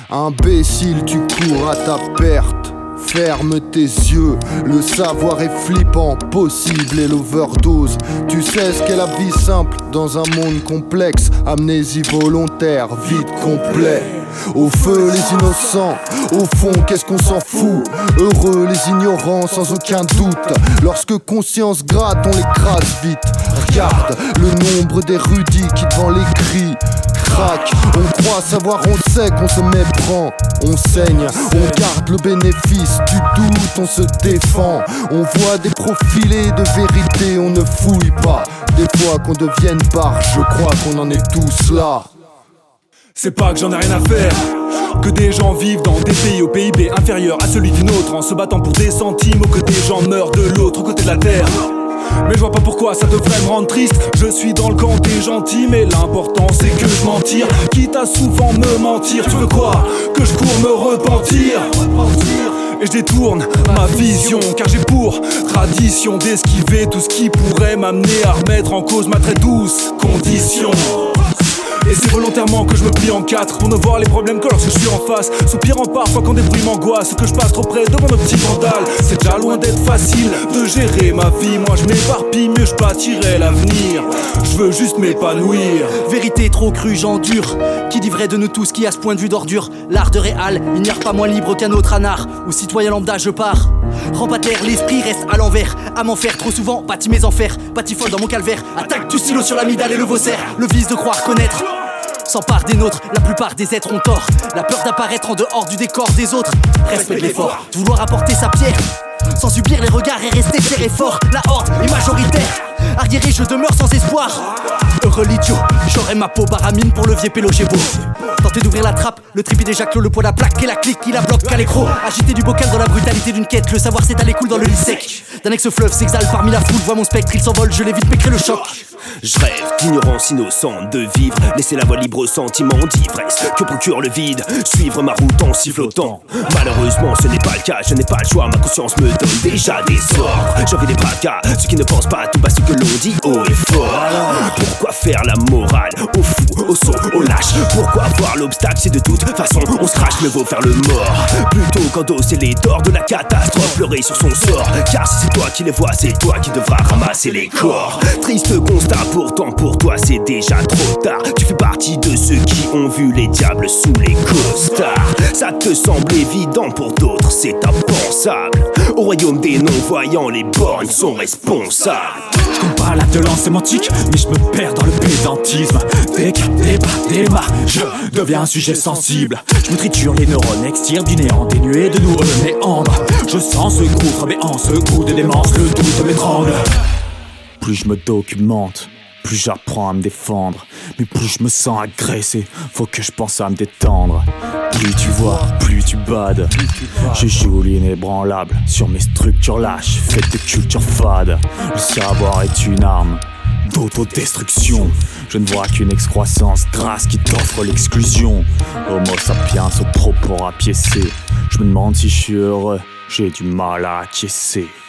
Imbécile, tu cours à ta perte. Ferme tes yeux, le savoir est flippant, possible est l'overdose. Tu sais ce qu'est la vie simple dans un monde complexe. Amnésie volontaire, vide complet. Au feu les innocents, au fond qu'est-ce qu'on s'en fout. Heureux les ignorants sans aucun doute. Lorsque conscience gratte on l'écrase vite. Regarde le nombre d'érudits qui devant les cris craquent. On croit savoir, on sait qu'on se méprend. On saigne, on garde le bénéfice du doute, on se défend. On voit des profilés de vérité, on ne fouille pas. Des fois qu'on devienne barge, je crois qu'on en est tous là. C'est pas que j'en ai rien à faire, que des gens vivent dans des pays au PIB inférieur à celui d'une autre, en se battant pour des centimes, ou que des gens meurent de l'autre côté de la terre. Mais je vois pas pourquoi ça devrait me rendre triste. Je suis dans le camp des gentils, mais l'important c'est que je m'en tire. Quitte à souvent me mentir, tu veux quoi? Que je cours me repentir. Et je détourne ma vision, car j'ai pour tradition d'esquiver tout ce qui pourrait m'amener à remettre en cause ma très douce condition. Et c'est volontairement que je me plie en quatre, pour ne voir les problèmes que lorsque je suis en face. Soupirant parfois quand des bruits m'angoissent, que je passe trop près devant nos petits vandales. C'est déjà loin d'être facile de gérer ma vie. Moi je m'éparpille, mieux je bâtirai l'avenir. Je veux juste m'épanouir. Vérité trop crue, j'endure. Qui dit vrai de nous tous qui a ce point de vue d'ordure? L'art de réal, il n'y a pas moins libre qu'un autre anard. Ou citoyen lambda, je pars. Rampataire, l'esprit reste à l'envers. À m'en faire trop souvent, bâtis mes enfers. Batifole dans mon calvaire, attaque du stylo sur l'amygdale et le vaussaire. Le vice de croire connaître s'empare des nôtres, la plupart des êtres ont tort. La peur d'apparaître en dehors du décor des autres. Respecte l'effort, de vouloir apporter sa pierre sans subir les regards et rester fier et fort. La horde est majoritaire, arriéré je demeure sans espoir. Heureux l'idiot, j'aurai ma peau baramine pour le vieux pélo j'ai beau. Tenter d'ouvrir la trappe, le tripi déjà clos, le poids la plaque et la clique qui la bloque qu'à l'écro. Agiter du bocal dans la brutalité d'une quête, le savoir s'étaler coule dans le lit sec. D'un ex-fleuve s'exhale parmi la foule, vois mon spectre, il s'envole, je l'évite mais crée le choc. Je rêve d'ignorance innocente, de vivre, laisser la voie libre au sentiment d'ivresse que procure le vide, suivre ma route en sifflotant. Malheureusement ce n'est pas le cas, je n'ai pas le choix, ma conscience me donne déjà des ordres. J'envie des braves gars, ceux qui ne pensent pas tout bas ce que l'on dit haut et fort. Pourquoi faire la morale aux fous, aux sots, aux lâches? Pourquoi voir l'obstacle si de toute façon on se crache, mieux vaut faire le mort plutôt qu'endosser les torts de la catastrophe, pleurer sur son sort. Car si c'est toi qui les vois, c'est toi qui devras ramasser les corps. Triste constat, pourtant pour toi c'est déjà trop tard. Tu fais partie de ceux qui ont vu les diables sous les costards. Ça te semble évident, pour d'autres c'est impensable. Au royaume des non-voyants, les bornes sont responsables. Je compte pas la violence sémantique, mais je me perds dans le pédantisme. Dès qu'un débat démarre, je deviens un sujet sensible. Je me triture les neurones, extire du néant, dénué de nous méandre. Je sens ce gouffre, mais en ce coup de démence, le doute m'étrangle. Plus je me documente, plus j'apprends à me défendre. Mais plus je me sens agressé, faut que je pense à me détendre. Plus tu vois, plus tu bades. Je joue l'inébranlable sur mes structures lâches, faites de culture fade. Le savoir est une arme d'autodestruction. Je ne vois qu'une excroissance grasse qui t'offre l'exclusion. Homo sapiens au propos rapiécé. Je me demande si je suis heureux, j'ai du mal à acquiescer.